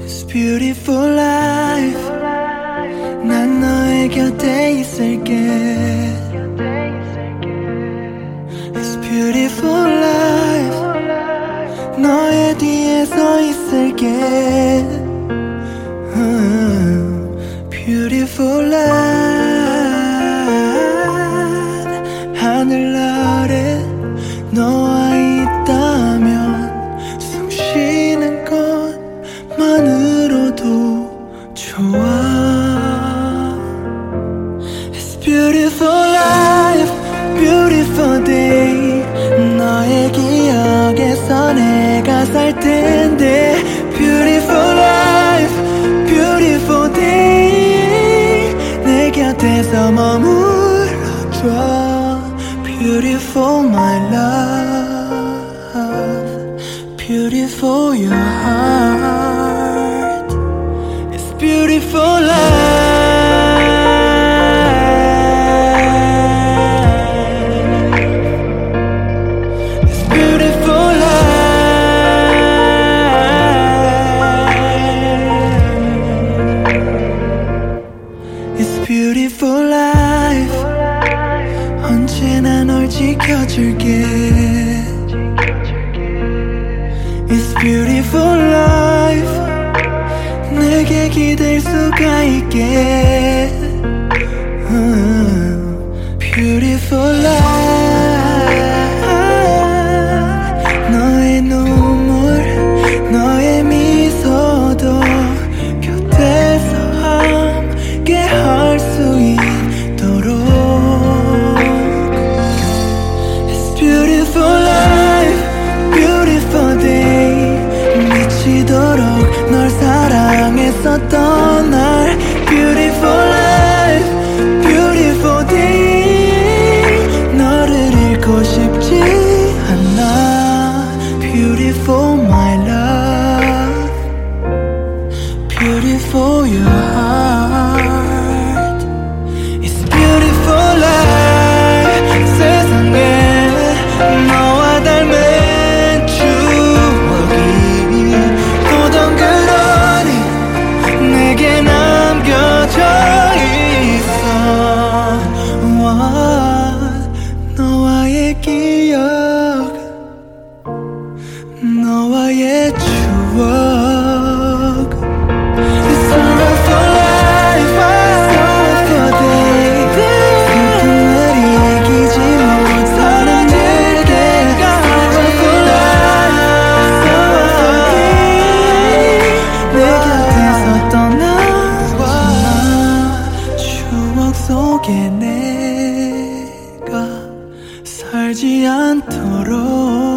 It's beautiful life. 난 너의 곁에 있을게. It's beautiful life. 너의 뒤에 서 있을게. Beautiful life. 하늘 아래 너와 있다면 숨 쉬는 것만으로도 좋아. It's beautiful life, beautiful day. 너의 기억에서 내가 살 텐데. Beautiful life, beautiful day. 내 곁에서 머물러줘. Beautiful my love, beautiful your heart. It's beautiful life. It's beautiful life. It's beautiful life. 언제나 널 지켜줄게. It's beautiful life. 내게 기댈 수가 있게. Beautiful life. 너의 눈물, 너의 미소도 곁에서 함께 할 수 있도록. Beautiful life, beautiful day. 미치도록 널 사랑했었던 날. Beautiful life, beautiful day. 너를 잃고 싶지 않아. Beautiful my love, beautiful your heart. It's beautiful life. 세상에 너와 닮은 추억이 또 덩그러니 내게 남겨져 있어. 너와의 기억, 너와의 추억. It's all for life, all for day. 슬픔을 이기지 못하는 내게. All for life, all for day. 내 곁에서 떠나지 마. 추억 속에 내가 살지 않도록.